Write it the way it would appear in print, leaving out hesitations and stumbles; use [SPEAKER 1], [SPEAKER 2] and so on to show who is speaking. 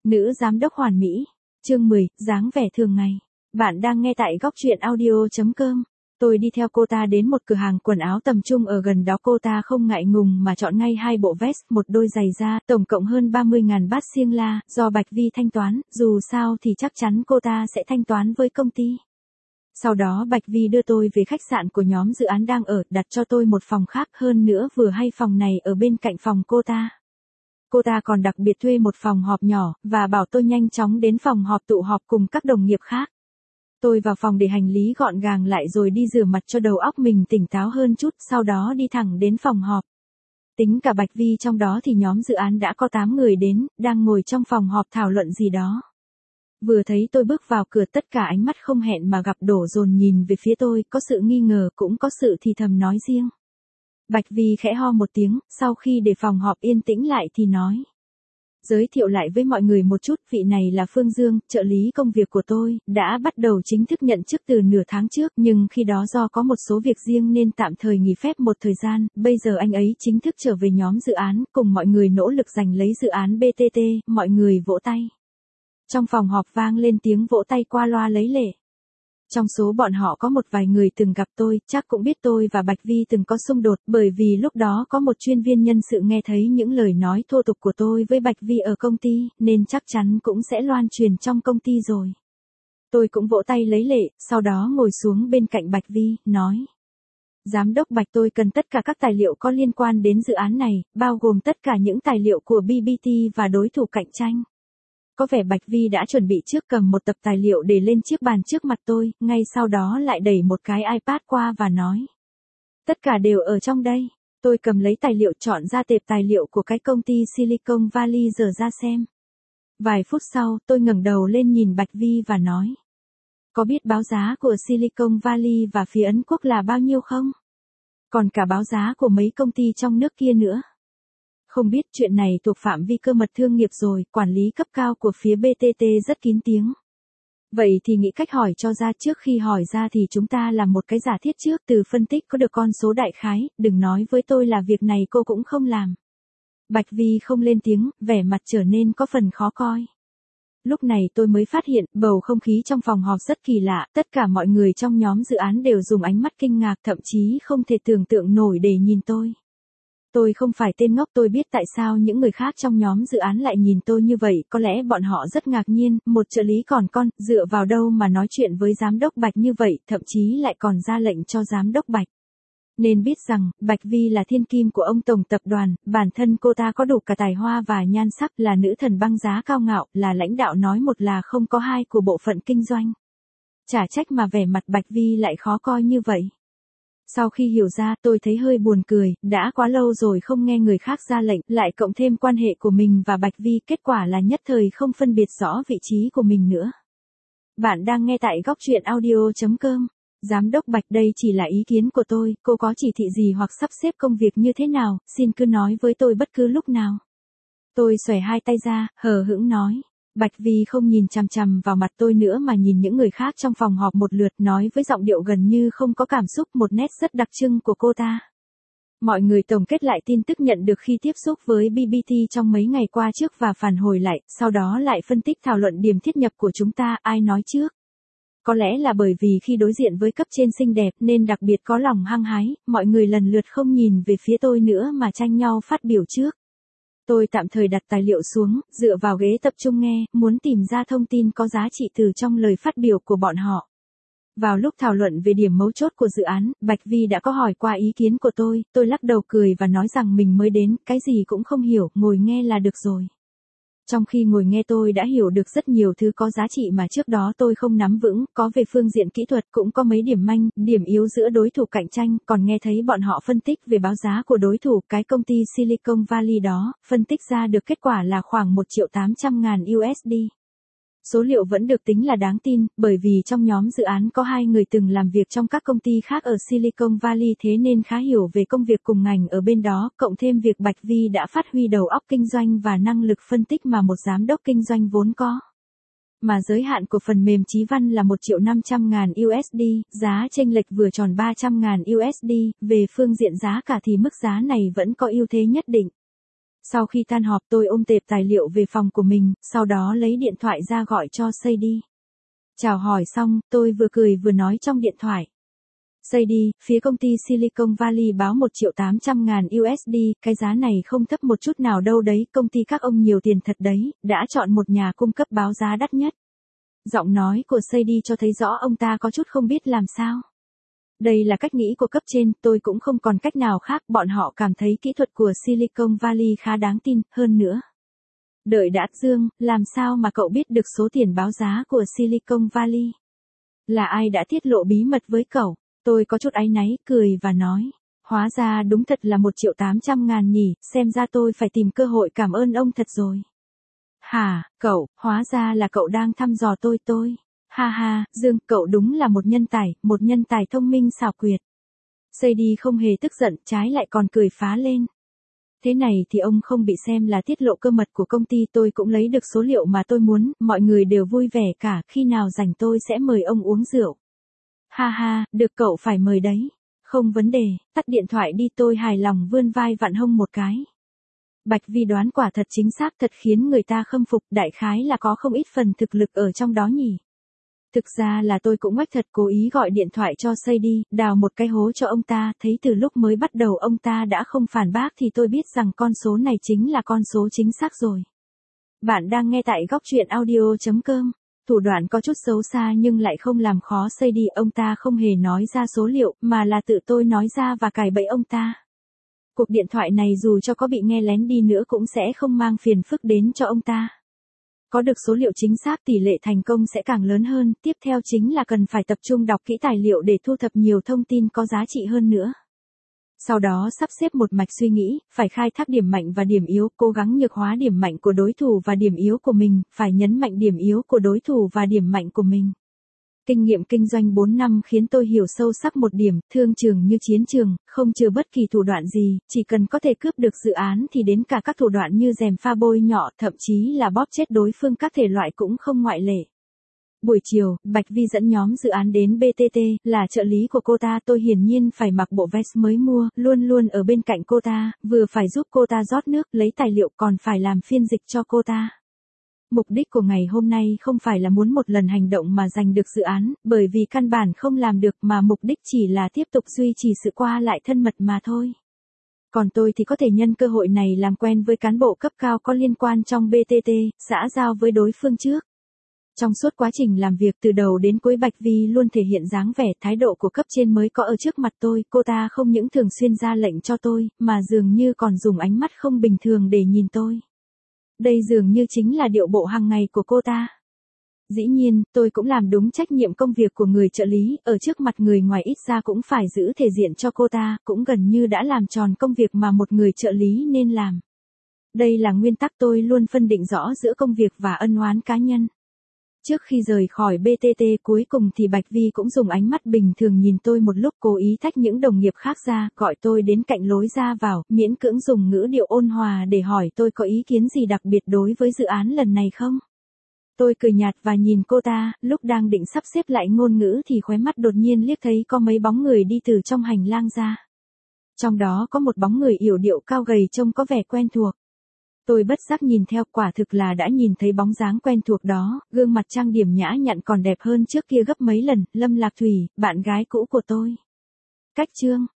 [SPEAKER 1] Nữ giám đốc hoàn mỹ. Chương 10, dáng vẻ thường ngày. Bạn đang nghe tại góc truyện audio.com. Tôi đi theo cô ta đến một cửa hàng quần áo tầm trung ở gần đó. Cô ta không ngại ngùng mà chọn ngay 2 bộ vest, một đôi giày da, tổng cộng hơn 30.000 baht Siêng La, do Bạch Vi thanh toán, dù sao thì chắc chắn cô ta sẽ thanh toán với công ty. Sau đó Bạch Vi đưa tôi về khách sạn của nhóm dự án đang ở, đặt cho tôi một phòng khác, hơn nữa vừa hay phòng này ở bên cạnh phòng cô ta. Cô ta còn đặc biệt thuê một phòng họp nhỏ, và bảo tôi nhanh chóng đến phòng họp tụ họp cùng các đồng nghiệp khác. Tôi vào phòng để hành lý gọn gàng lại rồi đi rửa mặt cho đầu óc mình tỉnh táo hơn chút, sau đó đi thẳng đến phòng họp. Tính cả Bạch Vi trong đó thì nhóm dự án đã có 8 người đến, đang ngồi trong phòng họp thảo luận gì đó. Vừa thấy tôi bước vào cửa, tất cả ánh mắt không hẹn mà gặp đổ dồn nhìn về phía tôi, có sự nghi ngờ cũng có sự thì thầm nói riêng. Bạch Vi khẽ ho một tiếng, sau khi để phòng họp yên tĩnh lại thì nói. Giới thiệu lại với mọi người một chút, vị này là Phương Dương, trợ lý công việc của tôi, đã bắt đầu chính thức nhận chức từ nửa tháng trước, nhưng khi đó do có một số việc riêng nên tạm thời nghỉ phép một thời gian, bây giờ anh ấy chính thức trở về nhóm dự án, cùng mọi người nỗ lực giành lấy dự án BTT, mọi người vỗ tay. Trong phòng họp vang lên tiếng vỗ tay qua loa lấy lệ. Trong số bọn họ có một vài người từng gặp tôi, chắc cũng biết tôi và Bạch Vi từng có xung đột, bởi vì lúc đó có một chuyên viên nhân sự nghe thấy những lời nói thô tục của tôi với Bạch Vi ở công ty, nên chắc chắn cũng sẽ loan truyền trong công ty rồi. Tôi cũng vỗ tay lấy lệ, sau đó ngồi xuống bên cạnh Bạch Vi, nói. Giám đốc Bạch, tôi cần tất cả các tài liệu có liên quan đến dự án này, bao gồm tất cả những tài liệu của BBT và đối thủ cạnh tranh. Có vẻ Bạch Vi đã chuẩn bị trước, cầm một tập tài liệu để lên chiếc bàn trước mặt tôi, ngay sau đó lại đẩy một cái iPad qua và nói. Tất cả đều ở trong đây. Tôi cầm lấy tài liệu, chọn ra tệp tài liệu của cái công ty Silicon Valley dở ra xem. Vài phút sau, tôi ngẩng đầu lên nhìn Bạch Vi và nói. Có biết báo giá của Silicon Valley và phía Ấn Quốc là bao nhiêu không? Còn cả báo giá của mấy công ty trong nước kia nữa. Không biết, chuyện này thuộc phạm vi cơ mật thương nghiệp rồi, quản lý cấp cao của phía BTT rất kín tiếng. Vậy thì nghĩ cách hỏi cho ra, trước khi hỏi ra thì chúng ta làm một cái giả thiết trước, từ phân tích có được con số đại khái, đừng nói với tôi là việc này cô cũng không làm. Bạch Vi không lên tiếng, vẻ mặt trở nên có phần khó coi. Lúc này tôi mới phát hiện, bầu không khí trong phòng họp rất kỳ lạ, tất cả mọi người trong nhóm dự án đều dùng ánh mắt kinh ngạc, thậm chí không thể tưởng tượng nổi để nhìn tôi. Tôi không phải tên ngốc, tôi biết tại sao những người khác trong nhóm dự án lại nhìn tôi như vậy, có lẽ bọn họ rất ngạc nhiên, một trợ lý còn con, dựa vào đâu mà nói chuyện với giám đốc Bạch như vậy, thậm chí lại còn ra lệnh cho giám đốc Bạch. Nên biết rằng, Bạch Vi là thiên kim của ông tổng tập đoàn, bản thân cô ta có đủ cả tài hoa và nhan sắc, là nữ thần băng giá cao ngạo, là lãnh đạo nói một là không có hai của bộ phận kinh doanh. Chả trách mà vẻ mặt Bạch Vi lại khó coi như vậy. Sau khi hiểu ra, tôi thấy hơi buồn cười, đã quá lâu rồi không nghe người khác ra lệnh, lại cộng thêm quan hệ của mình và Bạch Vi, kết quả là nhất thời không phân biệt rõ vị trí của mình nữa. Bạn đang nghe tại góc truyện audio.com. Giám đốc Bạch, đây chỉ là ý kiến của tôi, cô có chỉ thị gì hoặc sắp xếp công việc như thế nào, xin cứ nói với tôi bất cứ lúc nào. Tôi xòe hai tay ra, hờ hững nói. Bạch Vi không nhìn chằm chằm vào mặt tôi nữa mà nhìn những người khác trong phòng họp một lượt, nói với giọng điệu gần như không có cảm xúc, một nét rất đặc trưng của cô ta. Mọi người tổng kết lại tin tức nhận được khi tiếp xúc với BBT trong mấy ngày qua trước và phản hồi lại, sau đó lại phân tích thảo luận điểm thiết nhập của chúng ta, ai nói trước. Có lẽ là bởi vì khi đối diện với cấp trên xinh đẹp nên đặc biệt có lòng hăng hái, mọi người lần lượt không nhìn về phía tôi nữa mà tranh nhau phát biểu trước. Tôi tạm thời đặt tài liệu xuống, dựa vào ghế tập trung nghe, muốn tìm ra thông tin có giá trị từ trong lời phát biểu của bọn họ. Vào lúc thảo luận về điểm mấu chốt của dự án, Bạch Vi đã có hỏi qua ý kiến của tôi lắc đầu cười và nói rằng mình mới đến, cái gì cũng không hiểu, ngồi nghe là được rồi. Trong khi ngồi nghe tôi đã hiểu được rất nhiều thứ có giá trị mà trước đó tôi không nắm vững, có về phương diện kỹ thuật, cũng có mấy điểm manh, điểm yếu giữa đối thủ cạnh tranh, còn nghe thấy bọn họ phân tích về báo giá của đối thủ, cái công ty Silicon Valley đó, phân tích ra được kết quả là khoảng 1.800.000 USD. Số liệu vẫn được tính là đáng tin, bởi vì trong nhóm dự án có 2 người từng làm việc trong các công ty khác ở Silicon Valley, thế nên khá hiểu về công việc cùng ngành ở bên đó, cộng thêm việc Bạch Vi đã phát huy đầu óc kinh doanh và năng lực phân tích mà một giám đốc kinh doanh vốn có. Mà giới hạn của phần mềm Chí Văn là 1.500.000 USD, giá chênh lệch vừa tròn 300.000 USD, về phương diện giá cả thì mức giá này vẫn có ưu thế nhất định. Sau khi tan họp tôi ôm tệp tài liệu về phòng của mình, sau đó lấy điện thoại ra gọi cho Sadie. Chào hỏi xong, tôi vừa cười vừa nói trong điện thoại. Sadie, phía công ty Silicon Valley báo 1.800.000 USD, cái giá này không thấp một chút nào đâu đấy, công ty các ông nhiều tiền thật đấy, đã chọn một nhà cung cấp báo giá đắt nhất. Giọng nói của Sadie cho thấy rõ ông ta có chút không biết làm sao. Đây là cách nghĩ của cấp trên, tôi cũng không còn cách nào khác, bọn họ cảm thấy kỹ thuật của Silicon Valley khá đáng tin, hơn nữa. Đợi đã, Dương, làm sao mà cậu biết được số tiền báo giá của Silicon Valley? Là ai đã tiết lộ bí mật với cậu? Tôi có chút áy náy, cười và nói. Hóa ra đúng thật là 1.800.000 nhỉ, xem ra tôi phải tìm cơ hội cảm ơn ông thật rồi. Hả, cậu, hóa ra là cậu đang thăm dò tôi. Ha ha, Dương, cậu đúng là một nhân tài thông minh xảo quyệt. Sadie không hề tức giận, trái lại còn cười phá lên. Thế này thì ông không bị xem là tiết lộ cơ mật của công ty, tôi cũng lấy được số liệu mà tôi muốn, mọi người đều vui vẻ cả, khi nào rảnh tôi sẽ mời ông uống rượu. Ha ha, được, cậu phải mời đấy. Không vấn đề, tắt điện thoại đi, tôi hài lòng vươn vai vặn hông một cái. Bạch Vi đoán quả thật chính xác, thật khiến người ta khâm phục, đại khái là có không ít phần thực lực ở trong đó nhỉ. Thực ra là tôi cũng ngoách thật, cố ý gọi điện thoại cho Sadie, đào một cái hố cho ông ta, thấy từ lúc mới bắt đầu ông ta đã không phản bác thì tôi biết rằng con số này chính là con số chính xác rồi. Bạn đang nghe tại góc truyện audio.com. Thủ đoạn có chút xấu xa nhưng lại không làm khó Sadie, ông ta không hề nói ra số liệu, mà là tự tôi nói ra và cài bẫy ông ta. Cuộc điện thoại này dù cho có bị nghe lén đi nữa cũng sẽ không mang phiền phức đến cho ông ta. Có được số liệu chính xác tỷ lệ thành công sẽ càng lớn hơn, tiếp theo chính là cần phải tập trung đọc kỹ tài liệu để thu thập nhiều thông tin có giá trị hơn nữa. Sau đó sắp xếp một mạch suy nghĩ, phải khai thác điểm mạnh và điểm yếu, cố gắng nhược hóa điểm mạnh của đối thủ và điểm yếu của mình, phải nhấn mạnh điểm yếu của đối thủ và điểm mạnh của mình. Kinh nghiệm kinh doanh 4 năm khiến tôi hiểu sâu sắc một điểm, thương trường như chiến trường, không chừa bất kỳ thủ đoạn gì, chỉ cần có thể cướp được dự án thì đến cả các thủ đoạn như gièm pha bôi nhọ, thậm chí là bóp chết đối phương các thể loại cũng không ngoại lệ. Buổi chiều, Bạch Vi dẫn nhóm dự án đến BTT, là trợ lý của cô ta, tôi hiển nhiên phải mặc bộ vest mới mua, luôn luôn ở bên cạnh cô ta, vừa phải giúp cô ta rót nước, lấy tài liệu còn phải làm phiên dịch cho cô ta. Mục đích của ngày hôm nay không phải là muốn một lần hành động mà giành được dự án, bởi vì căn bản không làm được, mà mục đích chỉ là tiếp tục duy trì sự qua lại thân mật mà thôi. Còn tôi thì có thể nhân cơ hội này làm quen với cán bộ cấp cao có liên quan trong BTT, xã giao với đối phương trước. Trong suốt quá trình làm việc từ đầu đến cuối, Bạch Vi luôn thể hiện dáng vẻ thái độ của cấp trên mới có ở trước mặt tôi, cô ta không những thường xuyên ra lệnh cho tôi, mà dường như còn dùng ánh mắt không bình thường để nhìn tôi. Đây dường như chính là điệu bộ hàng ngày của cô ta. Dĩ nhiên, tôi cũng làm đúng trách nhiệm công việc của người trợ lý, ở trước mặt người ngoài ít ra cũng phải giữ thể diện cho cô ta, cũng gần như đã làm tròn công việc mà một người trợ lý nên làm. Đây là nguyên tắc tôi luôn phân định rõ giữa công việc và ân oán cá nhân. Trước khi rời khỏi BTT cuối cùng thì Bạch Vi cũng dùng ánh mắt bình thường nhìn tôi một lúc, cố ý tách những đồng nghiệp khác ra, gọi tôi đến cạnh lối ra vào, miễn cưỡng dùng ngữ điệu ôn hòa để hỏi tôi có ý kiến gì đặc biệt đối với dự án lần này không. Tôi cười nhạt và nhìn cô ta, lúc đang định sắp xếp lại ngôn ngữ thì khóe mắt đột nhiên liếc thấy có mấy bóng người đi từ trong hành lang ra. Trong đó có một bóng người yểu điệu cao gầy trông có vẻ quen thuộc. Tôi bất giác nhìn theo, quả thực là đã nhìn thấy bóng dáng quen thuộc đó, gương mặt trang điểm nhã nhặn còn đẹp hơn trước kia gấp mấy lần, Lâm Lạc Thủy, bạn gái cũ của tôi. Cách chương